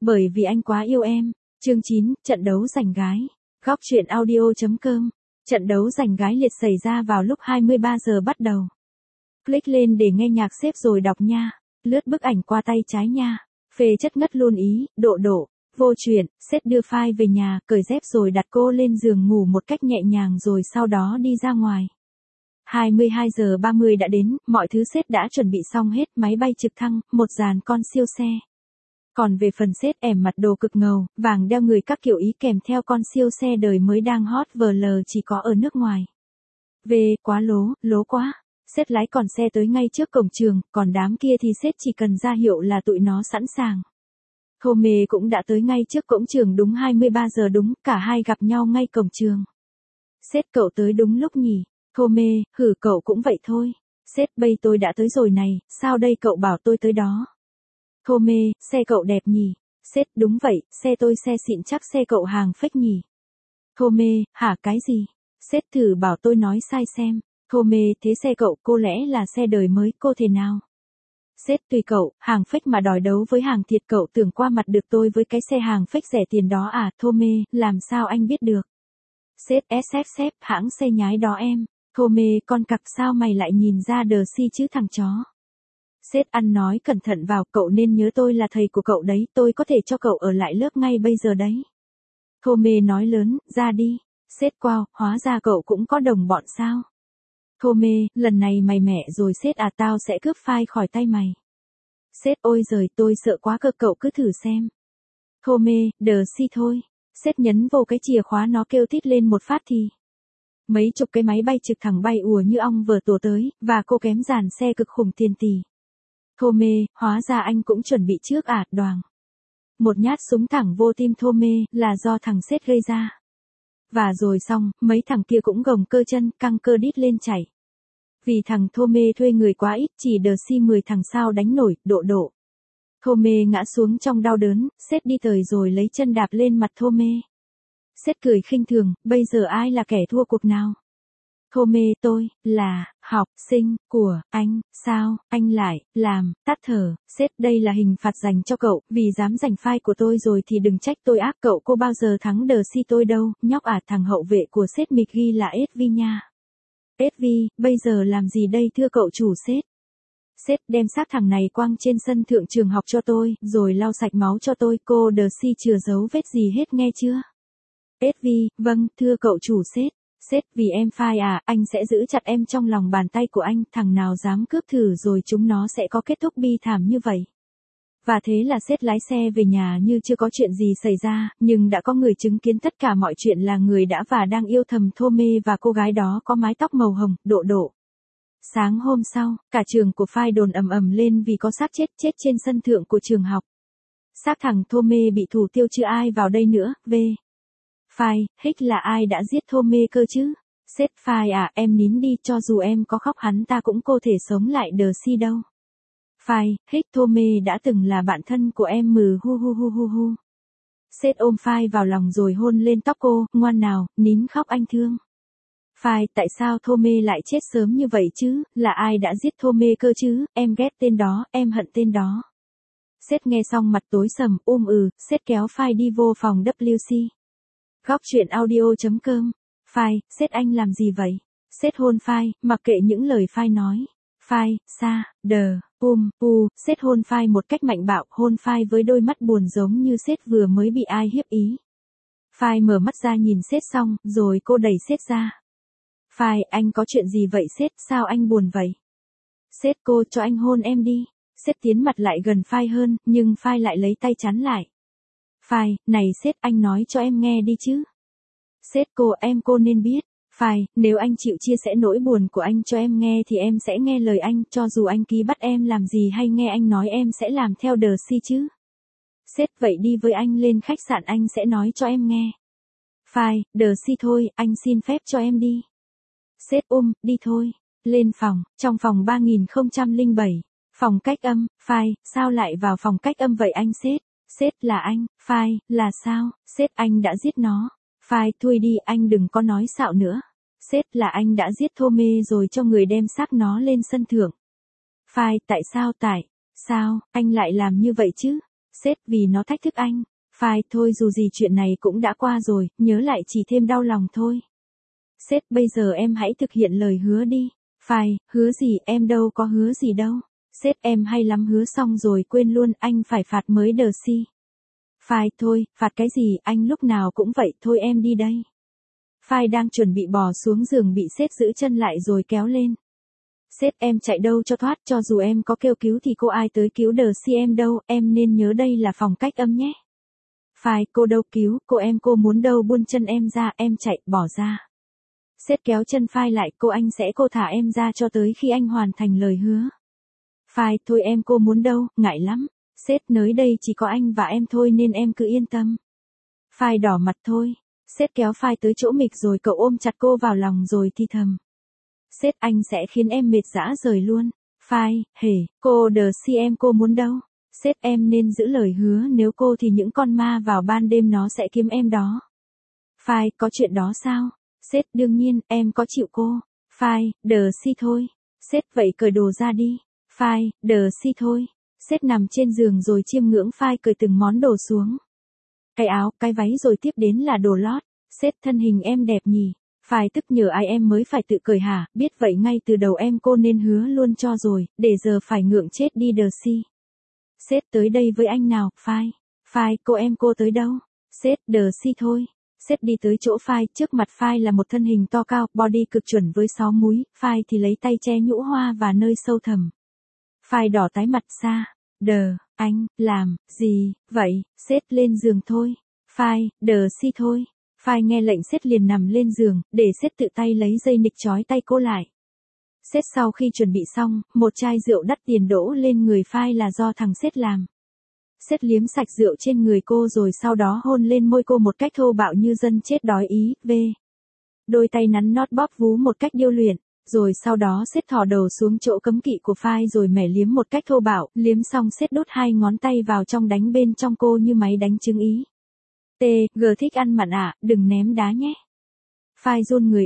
Bởi vì anh quá yêu em. Chương 9, trận đấu giành gái. Góc truyện audio.com. Trận đấu giành gái liệt xảy ra vào lúc 23 giờ bắt đầu. Click lên để nghe nhạc xếp rồi đọc nha. Lướt bức ảnh qua tay trái nha. Phê chất ngất luôn ý, độ. Vô chuyện, sếp đưa file về nhà, cởi dép rồi đặt cô lên giường ngủ một cách nhẹ nhàng rồi sau đó đi ra ngoài. 22 giờ 30 đã đến, mọi thứ sếp đã chuẩn bị xong hết, máy bay trực thăng, một dàn con siêu xe. Còn về phần sếp ẻm mặt đồ cực ngầu, vàng đeo người các kiểu ý kèm theo con siêu xe đời mới đang hot VL chỉ có ở nước ngoài. Về, quá lố quá. Sếp lái còn xe tới ngay trước cổng trường, còn đám kia thì sếp chỉ cần ra hiệu là tụi nó sẵn sàng. Thome cũng đã tới ngay trước cổng trường đúng 23 giờ đúng, cả hai gặp nhau ngay cổng trường. Sếp cậu tới đúng lúc nhỉ? Thome, hử cậu cũng vậy thôi. Sếp bây tôi đã tới rồi này, sao đây cậu bảo tôi tới đó? Thome, xe cậu đẹp nhỉ? Sếp đúng vậy, xe tôi xe xịn chắc xe cậu hàng fake nhỉ? Thome, hả cái gì? Sếp thử bảo tôi nói sai xem. Thome, thế xe cậu cô lẽ là xe đời mới, cô thế nào? Sếp tùy cậu, hàng fake mà đòi đấu với hàng thiệt cậu tưởng qua mặt được tôi với cái xe hàng fake rẻ tiền đó à? Thome, làm sao anh biết được? Sếp, hãng xe nhái đó em. Thome, con cặc sao mày lại nhìn ra đờ si chứ thằng chó? Sếp ăn nói cẩn thận vào, cậu nên nhớ tôi là thầy của cậu đấy, tôi có thể cho cậu ở lại lớp ngay bây giờ đấy. Thome nói lớn, ra đi. Sếp wow, hóa ra cậu cũng có đồng bọn sao? Thome, lần này mày mẹ rồi sếp à, tao sẽ cướp file khỏi tay mày. Sếp ôi giời, tôi sợ quá cơ, cậu cứ thử xem. Thome, đờ si thôi. Sếp nhấn vô cái chìa khóa, nó kêu tít lên một phát thì mấy chục cái máy bay trực thẳng bay ùa như ong vừa tổ tới, và cô kém dàn xe cực khủng tiền tỷ. Thome, hóa ra anh cũng chuẩn bị trước à? Đoàng. Một nhát súng thẳng vô tim Thome, là do thằng sếp gây ra. Và rồi xong, mấy thằng kia cũng gồng cơ chân, căng cơ đít lên chạy. Vì thằng Thome thuê người quá ít, chỉ đờ si 10 thằng sao đánh nổi, độ. Thome ngã xuống trong đau đớn, sếp đi tới rồi lấy chân đạp lên mặt Thome. Sếp cười khinh thường, bây giờ ai là kẻ thua cuộc nào? Thome, tôi là học sinh của anh, sao anh lại làm? Tắt thở. Sếp, đây là hình phạt dành cho cậu, vì dám giành file của tôi rồi thì đừng trách tôi ác, cậu cô bao giờ thắng đờ si tôi đâu, nhóc à. Thằng hậu vệ của sếp mịch ghi là SV nha. SV, bây giờ làm gì đây thưa cậu chủ sếp? Sếp, đem xác thằng này quăng trên sân thượng trường học cho tôi, rồi lau sạch máu cho tôi, cô đờ si chừa giấu vết gì hết nghe chưa? SV, vâng, thưa cậu chủ sếp. Sếp, vì em file à, anh sẽ giữ chặt em trong lòng bàn tay của anh, thằng nào dám cướp thử rồi chúng nó sẽ có kết thúc bi thảm như vậy. Và thế là sếp lái xe về nhà như chưa có chuyện gì xảy ra, nhưng đã có người chứng kiến tất cả mọi chuyện là người đã và đang yêu thầm Thome và cô gái đó có mái tóc màu hồng, độ. Sáng hôm sau, cả trường của file đồn ầm lên vì có xác chết trên sân thượng của trường học. Xác thằng Thome bị thủ tiêu, chưa ai vào đây nữa, file, hích là ai đã giết Thome cơ chứ? Sếp, file à, em nín đi, cho dù em có khóc hắn ta cũng không thể sống lại đờ si đâu. File, hích Thome đã từng là bạn thân của em hu. Sếp ôm file vào lòng rồi hôn lên tóc cô, ngoan nào, nín khóc anh thương. File, tại sao Thome lại chết sớm như vậy chứ, là ai đã giết Thome cơ chứ, em ghét tên đó, em hận tên đó. Sếp nghe xong mặt tối sầm, sếp kéo file đi vô phòng WC. Góc truyện audio.com. File, sếp anh làm gì vậy? Sếp hôn file, mặc kệ những lời file nói. File, sếp hôn file một cách mạnh bạo, hôn file với đôi mắt buồn giống như sếp vừa mới bị ai hiếp ý. File mở mắt ra nhìn sếp xong, rồi cô đẩy sếp ra. File, anh có chuyện gì vậy sếp, sao anh buồn vậy? Sếp, cô cho anh hôn em đi. Sếp tiến mặt lại gần file hơn, nhưng file lại lấy tay chắn lại. File, này sếp, anh nói cho em nghe đi chứ. Sếp, cô nên biết. File, nếu anh chịu chia sẻ nỗi buồn của anh cho em nghe thì em sẽ nghe lời anh, cho dù anh ký bắt em làm gì hay nghe anh nói em sẽ làm theo đờ si chứ. Sếp, vậy đi với anh lên khách sạn, anh sẽ nói cho em nghe. File, đờ si thôi, anh xin phép cho em đi. Sếp đi thôi. Lên phòng, trong phòng 3007. Phòng cách âm. File, sao lại vào phòng cách âm vậy anh sếp? Sếp, là anh. File, là sao? Sếp, anh đã giết nó. File, thôi đi, anh đừng có nói xạo nữa. Sếp, là anh đã giết Thome rồi cho người đem xác nó lên sân thượng. File, tại sao anh lại làm như vậy chứ? Sếp vì nó thách thức anh. File thôi dù gì chuyện này cũng đã qua rồi, nhớ lại chỉ thêm đau lòng thôi. Sếp bây giờ em hãy thực hiện lời hứa đi. File, hứa gì em đâu có hứa gì đâu. Sếp em hay lắm hứa xong rồi quên luôn anh phải phạt mới đờ si. File thôi, phạt cái gì anh lúc nào cũng vậy thôi em đi đây. File đang chuẩn bị bò xuống giường bị sếp giữ chân lại rồi kéo lên. Sếp em chạy đâu cho thoát cho dù em có kêu cứu thì cô ai tới cứu đờ si em đâu em nên nhớ đây là phòng cách âm nhé. File cô đâu cứu cô muốn đâu buông chân em ra em chạy bỏ ra. Sếp kéo chân File lại cô thả em ra cho tới khi anh hoàn thành lời hứa. File thôi em cô muốn đâu ngại lắm. Sếp nơi đây chỉ có anh và em thôi nên em cứ yên tâm. File đỏ mặt thôi. Sếp kéo File tới chỗ Mịch rồi cậu ôm chặt cô vào lòng rồi thì thầm. Sếp anh sẽ khiến em mệt rã rời luôn. File, hề, cô đờ si em cô muốn đâu. Sếp em nên giữ lời hứa nếu cô thì những con ma vào ban đêm nó sẽ kiếm em đó. File, có chuyện đó sao? Sếp đương nhiên, em có chịu cô. File, đờ si thôi. Sếp vậy cởi đồ ra đi. File, đờ si thôi. Sếp nằm trên giường rồi chiêm ngưỡng File cởi từng món đồ xuống. Cái áo, cái váy rồi tiếp đến là đồ lót. Sếp thân hình em đẹp nhỉ. File tức nhờ ai em mới phải tự cởi hả, biết vậy ngay từ đầu em cô nên hứa luôn cho rồi, để giờ phải ngượng chết đi đờ si. Sếp tới đây với anh nào, File. File cô tới đâu? Sếp đờ si thôi. Sếp đi tới chỗ File, trước mặt File là một thân hình to cao, body cực chuẩn với 6 múi, File thì lấy tay che nhũ hoa và nơi sâu thẳm. File đỏ tái mặt xa. Đờ, anh, làm, gì, vậy, sếp lên giường thôi. File, đờ si thôi. File nghe lệnh sếp liền nằm lên giường, để sếp tự tay lấy dây nịch trói tay cô lại. Sếp sau khi chuẩn bị xong, một chai rượu đắt tiền đổ lên người File là do thằng sếp làm. Sếp liếm sạch rượu trên người cô rồi sau đó hôn lên môi cô một cách thô bạo như dân chết đói ý, Đôi tay nắn nót bóp vú một cách điêu luyện, rồi sau đó sếp thò đầu xuống chỗ cấm kỵ của File rồi mẻ liếm một cách thô bạo, liếm xong sếp đút 2 ngón tay vào trong đánh bên trong cô như máy đánh trứng ý. G thích ăn mặn à, đừng ném đá nhé. File run người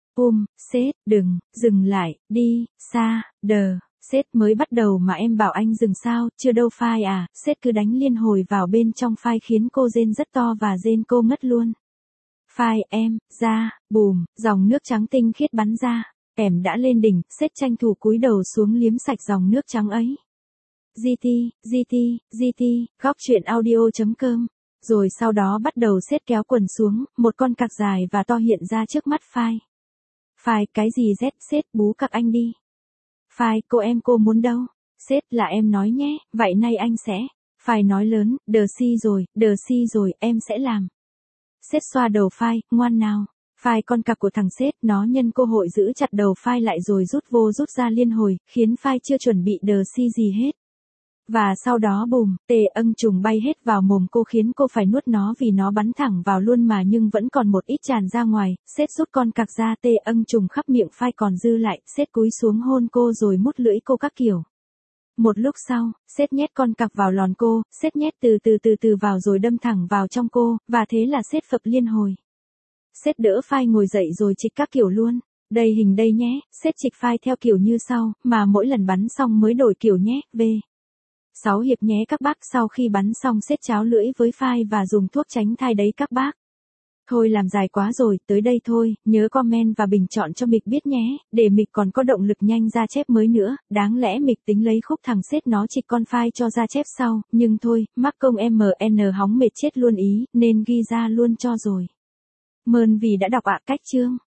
sếp, đừng, dừng lại, đi, xa, đờ, sếp mới bắt đầu mà em bảo anh dừng sao, chưa đâu File à, sếp cứ đánh liên hồi vào bên trong File khiến cô rên rất to và rên cô ngất luôn. File em, ra, bùm, dòng nước trắng tinh khiết bắn ra, em đã lên đỉnh, sếp tranh thủ cúi đầu xuống liếm sạch dòng nước trắng ấy. GT, góc truyện audio.com. Rồi sau đó bắt đầu sếp kéo quần xuống, một con cặc dài và to hiện ra trước mắt File. File, cái gì sếp bú cặc anh đi. File, cô muốn đâu? Sếp là em nói nhé, vậy nay anh sẽ. File nói lớn, đờ si rồi, em sẽ làm. Sếp xoa đầu File, ngoan nào. File con cặc của thằng sếp, nó nhân cơ hội giữ chặt đầu File lại rồi rút ra liên hồi, khiến File chưa chuẩn bị đờ si gì hết. Và sau đó bùm, âng trùng bay hết vào mồm cô khiến cô phải nuốt nó vì nó bắn thẳng vào luôn mà nhưng vẫn còn một ít tràn ra ngoài, sếp rút con cặc ra âng trùng khắp miệng File còn dư lại, sếp cúi xuống hôn cô rồi mút lưỡi cô các kiểu. Một lúc sau, sếp nhét con cặc vào lòn cô, sếp nhét từ vào rồi đâm thẳng vào trong cô, và thế là sếp phập liên hồi. Sếp đỡ File ngồi dậy rồi trịch các kiểu luôn. Đây hình đây nhé, sếp trịch File theo kiểu như sau, mà mỗi lần bắn xong mới đổi kiểu nhé, 6 hiệp nhé các bác, sau khi bắn xong sếp cháo lưỡi với File và dùng thuốc tránh thai đấy các bác. Thôi làm dài quá rồi, tới đây thôi, nhớ comment và bình chọn cho Mịch biết nhé, để Mịch còn có động lực nhanh ra chép mới nữa, đáng lẽ Mịch tính lấy khúc thằng sếp nó trịch con File cho ra chép sau, nhưng thôi, mắc công MN hóng mệt chết luôn ý, nên ghi ra luôn cho rồi. Mơn vì đã đọc ạ cách chương.